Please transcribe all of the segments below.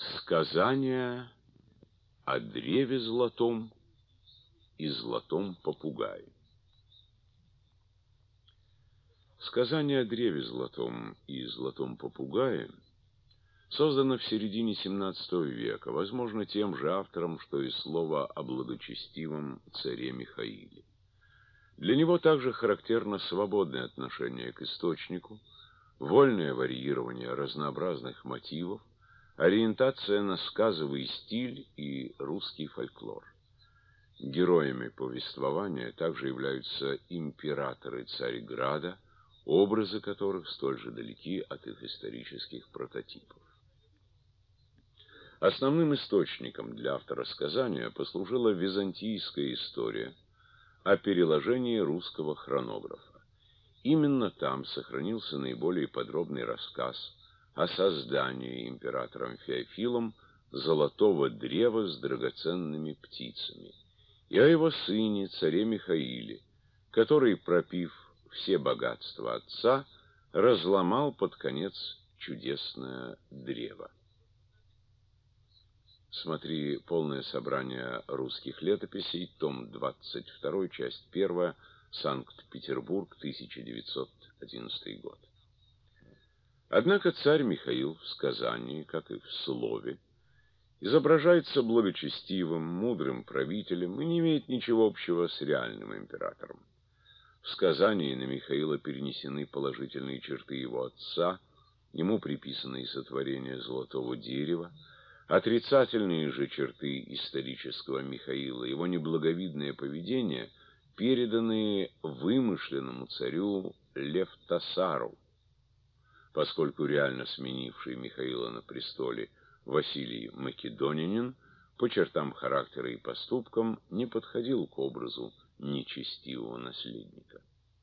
Сказание о древе золотом и золотом попугае. Сказание о древе золотом и золотом попугае создано в середине XVII века, возможно, тем же автором, что и слово о благочестивом царе Михаиле. Для него также характерно свободное отношение к источнику, вольное варьирование разнообразных мотивов, ориентация на сказовый стиль и русский фольклор. Героями повествования также являются императоры Царьграда, образы которых столь же далеки от их исторических прототипов. Основным источником для автора сказания послужила византийская история о переложении русского хронографа. Именно там сохранился наиболее подробный рассказ о создании императором Феофилом золотого древа с драгоценными птицами, и о его сыне, царе Михаиле, который, пропив все богатства отца, разломал под конец чудесное древо. Смотри полное собрание русских летописей, том 22, часть 1, Санкт-Петербург, 1911 год. Однако царь Михаил в сказании, как и в слове, изображается благочестивым, мудрым правителем и не имеет ничего общего с реальным императором. В сказании на Михаила перенесены положительные черты его отца, ему приписанные сотворение золотого дерева, отрицательные же черты исторического Михаила, его неблаговидное поведение, переданные вымышленному царю Левтасару, поскольку реально сменивший Михаила на престоле Василий Македонянин по чертам характера и поступкам не подходил к образу нечестивого наследника.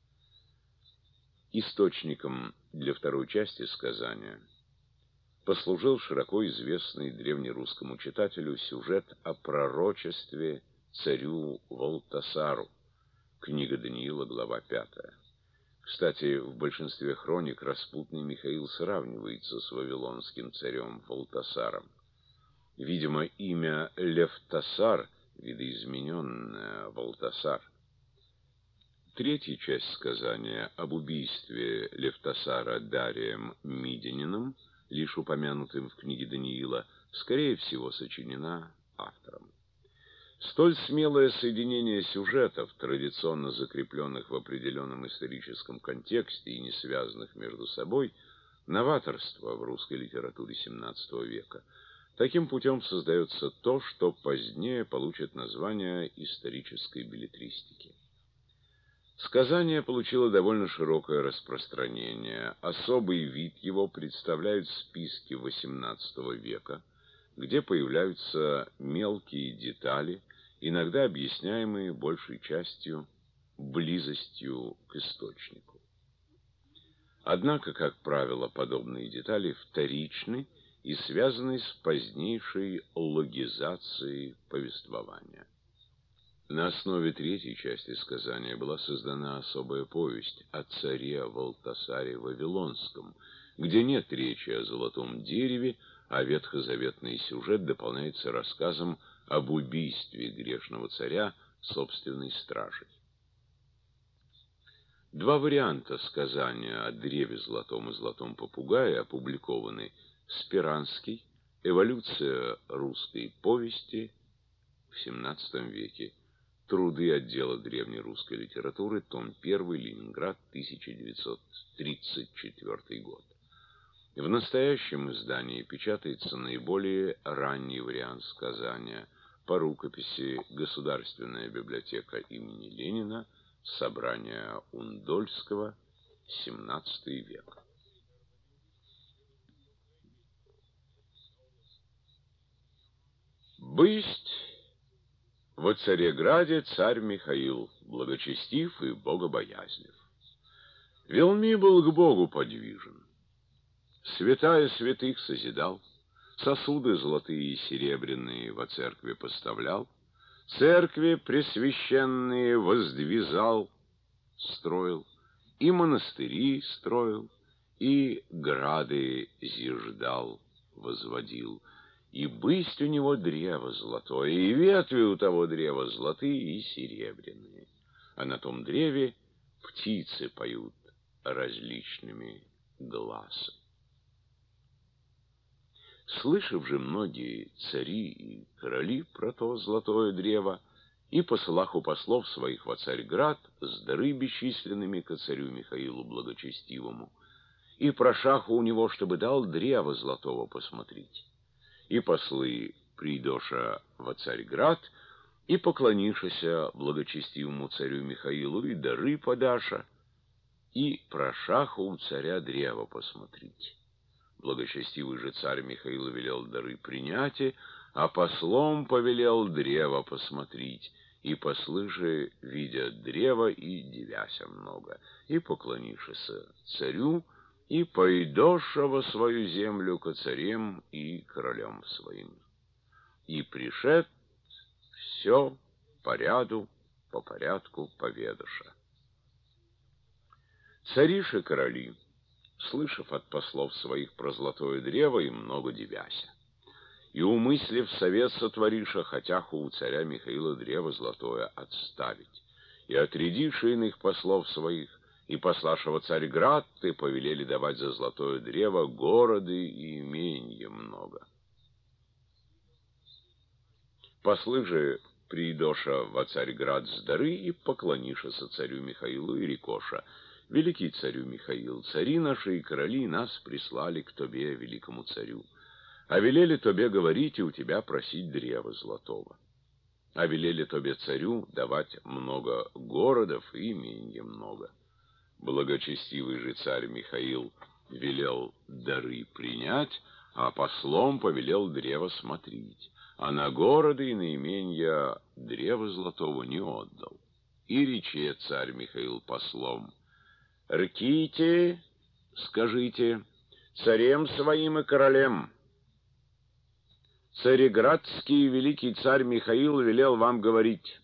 Источником для второй части сказания послужил широко известный древнерусскому читателю сюжет о пророчестве царю Валтасару, книга Даниила, глава 5. Кстати, в большинстве хроник распутный Михаил сравнивается с вавилонским царем Валтасаром. Видимо, имя Левтасар видоизмененное Валтасар. Третья часть сказания об убийстве Левтасара Дарием Мидянином, лишь упомянутым в книге Даниила, скорее всего, сочинена автором. Столь смелое соединение сюжетов, традиционно закрепленных в определенном историческом контексте и не связанных между собой, новаторство в русской литературе XVII века. Таким путем создается то, что позднее получит название исторической беллетристики. Сказание получило довольно широкое распространение. Особый вид его представляют списки XVIII века, где появляются мелкие детали, иногда объясняемые большей частью близостью к источнику. Однако, как правило, подобные детали вторичны и связаны с позднейшей логизацией повествования. На основе третьей части сказания была создана особая повесть о царе Валтасаре Вавилонском, где нет речи о золотом дереве, а ветхозаветный сюжет дополняется рассказом об убийстве грешного царя собственной стражей. Два варианта сказания о древе золотом и золотом попугае опубликованы: Спиранский, «Эволюция русской повести» в XVII веке, Труды отдела древнерусской литературы, том 1, Ленинград, 1934 год. В настоящем издании печатается наиболее ранний вариант сказания по рукописи «Государственная библиотека имени Ленина», собрание Ундольского, XVII век. Бысть во Цареграде царь Михаил, благочестив и богобоязлив. Велми был к Богу подвижен, святая святых созидал, сосуды золотые и серебряные во церкви поставлял, церкви пресвященные воздвизал, строил, и монастыри строил, и грады зиждал, возводил, и бысть у него древо золотое, и ветви у того древа золотые и серебряные, а на том древе птицы поют различными гласами. Слышав же многие цари и короли про то золотое древо, и посылах у послов своих во Царьград с дары бесчисленными ко царю Михаилу благочестивому, и прошаху у него, чтобы дал древо золотого посмотреть. И послы придоша во Царьград, и поклонишася благочестивому царю Михаилу, и дары подаша, и прошаху у царя древо посмотреть. Благочестивый же царь Михаил велел дары принять, а послом повелел древо посмотреть. И послы же видят древо и дивяся много, и поклонишься царю, и пойдоша во свою землю ко царям и королям своим. И пришед все по ряду, по порядку поведоша. Цариши короли, слышав от послов своих про золотое древо, и много дивяся. И умыслив совет сотвориша, хотяху у царя Михаила древо золотое отставить. И отрядивши иных послов своих, и послаша во Царьград, ты повелели давать за золотое древо городы и именья много. Послы же придоша во Царьград с дары, и поклонишася царю Михаилу, и рекоша: великий царю Михаил, цари наши и короли нас прислали к тебе, великому царю, а велели тебе говорить и у тебя просить древа золотого. А велели тебе, царю, давать много городов и именья много. Благочестивый же царь Михаил велел дары принять, а послом повелел древо смотреть, а на города и на именья древа золотого не отдал. И рече царь Михаил послом: рките, скажите, царем своим и королем, цареградский великий царь Михаил велел вам говорить: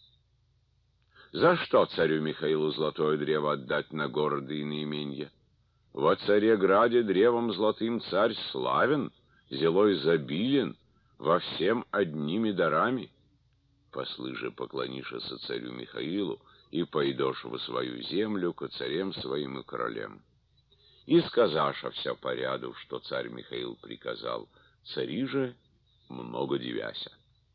за что царю Михаилу золотое древо отдать на города и на именья? Во Цареграде древом золотым царь славен, зело изобилен, во всем одними дарами. Послы же поклонишься царю Михаилу, и пойдешь во свою землю ко царям своим и королям. И сказаша вся по ряду, что царь Михаил приказал, цари же много дивяся.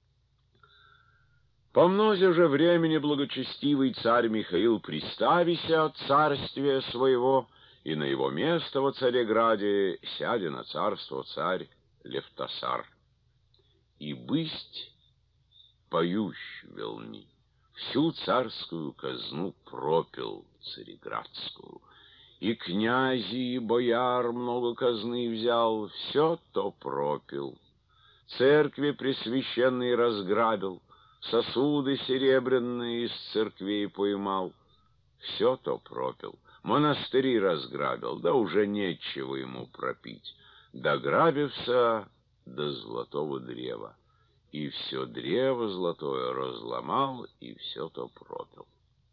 По мнозе же времени благочестивый царь Михаил приставися от царствия своего, и на его место во Цареграде сядя на царство царь Левтасар. И бысть поющ велни, всю царскую казну пропил цареградскую, и князи, и бояр много казны взял, все то пропил. Церкви пресвященные разграбил, сосуды серебряные из церквей поймал, все то пропил. Монастыри разграбил, да уже нечего ему пропить. Дограбився до золотого древа, и все древо золотое разломал, и все то пропил.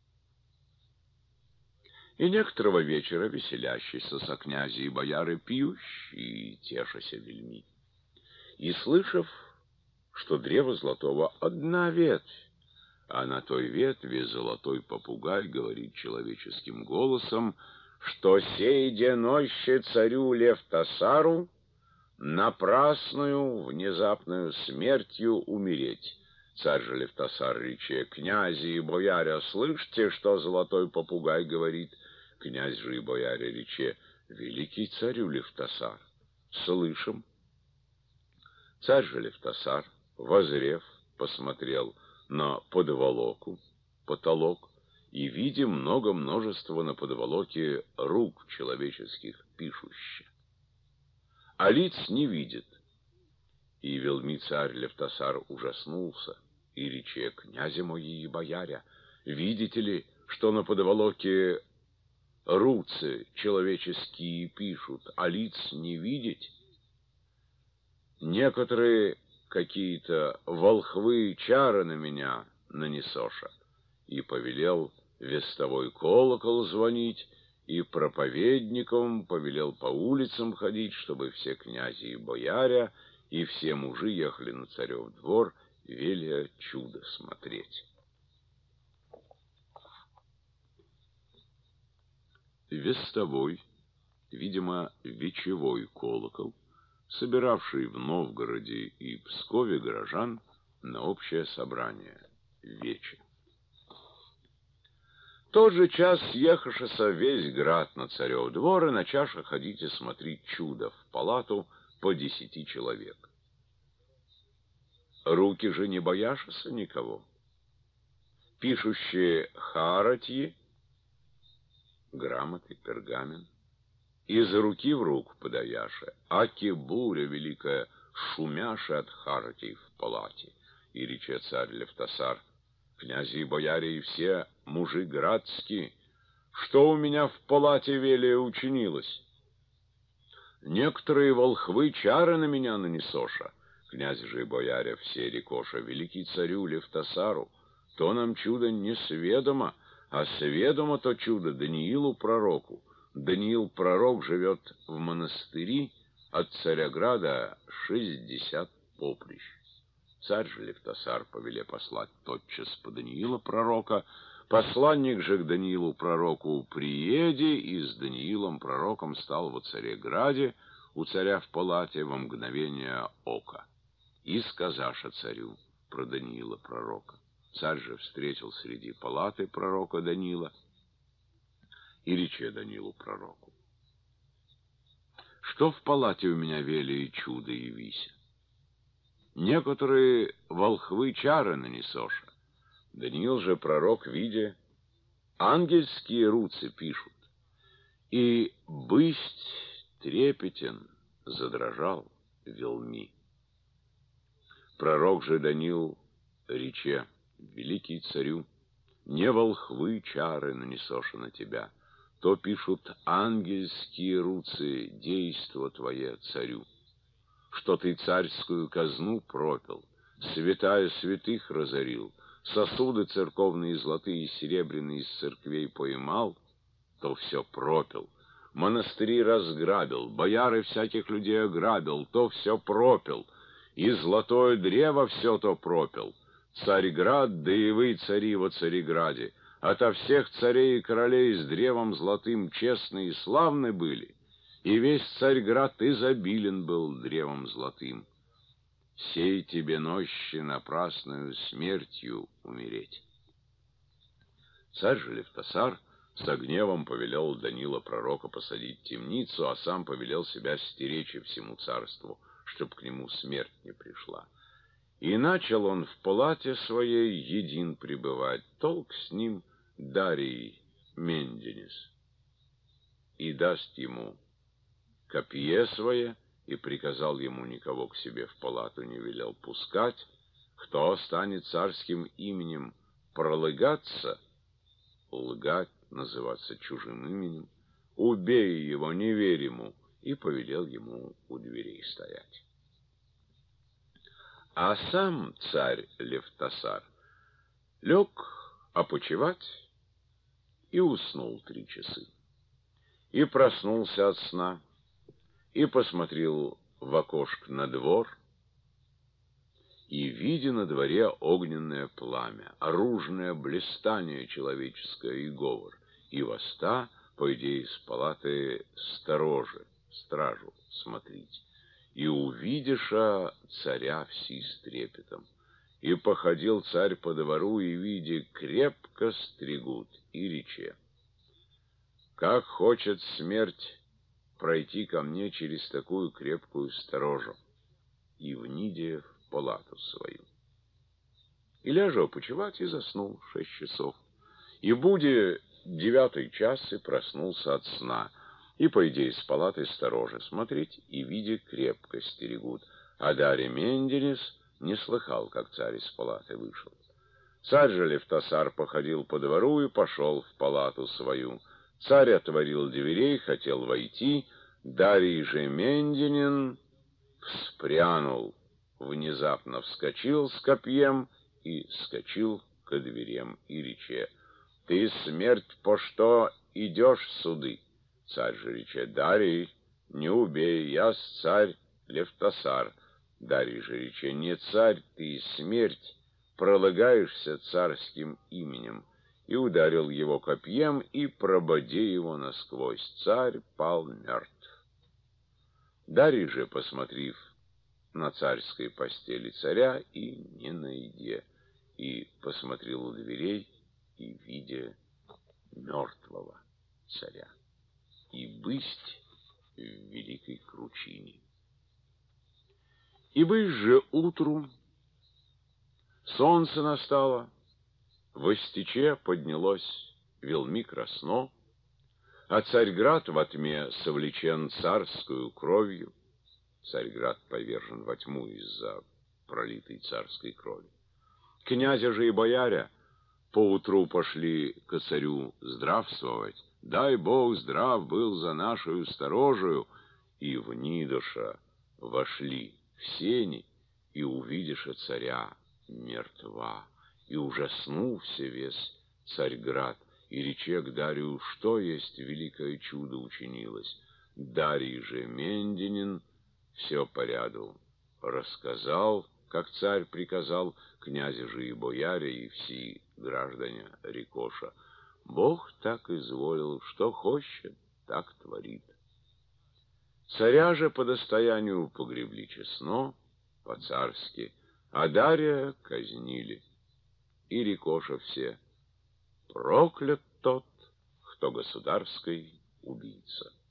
И некоторого вечера веселящийся со князи и бояры пьющие и тешася вельми. И слышав, что древо золотого одна ветвь, а на той ветви золотой попугай говорит человеческим голосом, что сей деноще царю Левтасару напрасную внезапную смертью умереть. Царь же Левтасар рече: князи и бояре, слышите, что золотой попугай говорит? Князь же и бояре рече: великий царю Левтасар, слышим. Царь же Левтасар, возрев, посмотрел на подволоку, потолок, и, видя много множества на подволоке рук человеческих пишущих, а лиц не видит. И велми царь Левтасар ужаснулся, и рече: князи мои и бояре, видите ли, что на подволоке руцы человеческие пишут, а лиц не видеть? Некоторые какие-то волхвы чары на меня нанесоша. И повелел вестовой колокол звонить, и проповедникам повелел по улицам ходить, чтобы все князи и бояре и все мужи ехали на царев двор, веля чудо смотреть. Вестовой, видимо, вечевой колокол, собиравший в Новгороде и Пскове горожан на общее собрание вече. Тот же час ехашеся весь град на царев двор, и на чаше ходите смотреть чудо в палату по 10 человек. Руки же не бояшеся никого. Пишущие харатьи, грамоты, пергамент, из руки в руку подаяше, аки буря великая шумяша от харатьи в палате. И рече царь Левтасар: князи и бояре и все мужи градские, что у меня в палате велия учинилось? Некоторые волхвы чары на меня нанесоша. Князи же и бояре все рекоша: великий царю Левтасару, то нам чудо не сведомо, а сведомо то чудо Даниилу пророку. Даниил пророк живет в монастыре от Царяграда 60 поприщ. Царь же Левтасар повеле послать тотчас по Даниила пророка. Посланник же к Даниилу пророку приеде, и с Даниилом пророком стал во Цареграде, у царя в палате во мгновение ока. И сказаша царю про Даниила пророка. Царь же встретил среди палаты пророка Даниила, и рече Даниилу пророку: что в палате у меня вели и чудо явися? Некоторые волхвы чары нанесоша. Даниил же пророк, видя, ангельские руцы пишут, и бысть трепетен задрожал велми. Пророк же Даниил рече: великий царю, не волхвы чары нанесоша на тебя, то пишут ангельские руцы действо твое царю, что ты царскую казну пропил, святая святых разорил, сосуды церковные золотые и серебряные из церквей поймал, то все пропил, монастыри разграбил, бояры всяких людей ограбил, то все пропил, и золотое древо все то пропил. Царьград, да и вы, цари во Цареграде, ото всех царей и королей с древом золотым честны и славны были, и весь Царьград изобилен был древом золотым. Сей тебе нощи напрасную смертью умереть. Царь же Левтасар со гневом повелел Даниила пророка посадить в темницу, а сам повелел себя стеречь всему царству, чтоб к нему смерть не пришла. И начал он в палате своей един пребывать, толк с ним Дарий Менденис, и даст ему копье свое, и приказал ему никого к себе в палату не велел пускать. Кто станет царским именем пролыгаться, лгать, называться чужим именем, убей его, не верь ему, и повелел ему у дверей стоять. А сам царь Левтасар лег опочивать и уснул 3 часа. И проснулся от сна, и посмотрел в окошко на двор, и, видя на дворе огненное пламя, оружное блистание человеческое и говор, и воста, по идее, из палаты стражу смотрите, и увидиша царя все с трепетом. И походил царь по двору, и, видя, крепко стригут, и рече: как хочет смерть пройти ко мне через такую крепкую сторожу, и вниде в палату свою. И ляжа почевать, и заснул 6 часов. И буде 9 час, и проснулся от сна, и, по идее, из палаты сторожа смотреть, и, видя, крепко стерегут. А Дарий Менденис не слыхал, как царь из палаты вышел. Царь же Левтасар походил по двору и пошел в палату свою. Царь отворил дверей, хотел войти, Дарий же Менденин вспрянул, внезапно вскочил с копьем и скочил ко дверям, и рече: ты, смерть, по что идешь суды? Царь же рече: Дарий, не убей, я царь Левтасар. Дарий же рече: не царь ты, смерть, пролагаешься царским именем. И ударил его копьем, и прободи его насквозь. Царь пал мертв. Дарий же, посмотрев на царской постели царя и не найдя, и посмотрел у дверей, и видя мертвого царя, и бысть в великой кручине. И бысть же утру солнце настало, востече поднялось велми красно, а Царьград во тьме совлечен царскую кровью. Царьград повержен во тьму из-за пролитой царской крови. Князя же и бояря поутру пошли ко царю здравствовать. Дай Бог здрав был за нашою сторожею. И в Нидоша вошли в сени, и увидиша царя мертва. И ужаснулся весь Царьград, и рече к Дарию, что есть великое чудо учинилось. Дарий же Мендинин все по ряду рассказал, как царь приказал, князя же и бояре, и все граждане Рикоша. Бог так изволил, что хочет, так творит. Царя же по достоянию погребли честно, по-царски, а Дария казнили. И Рикоша все: проклят тот, кто государской убийца.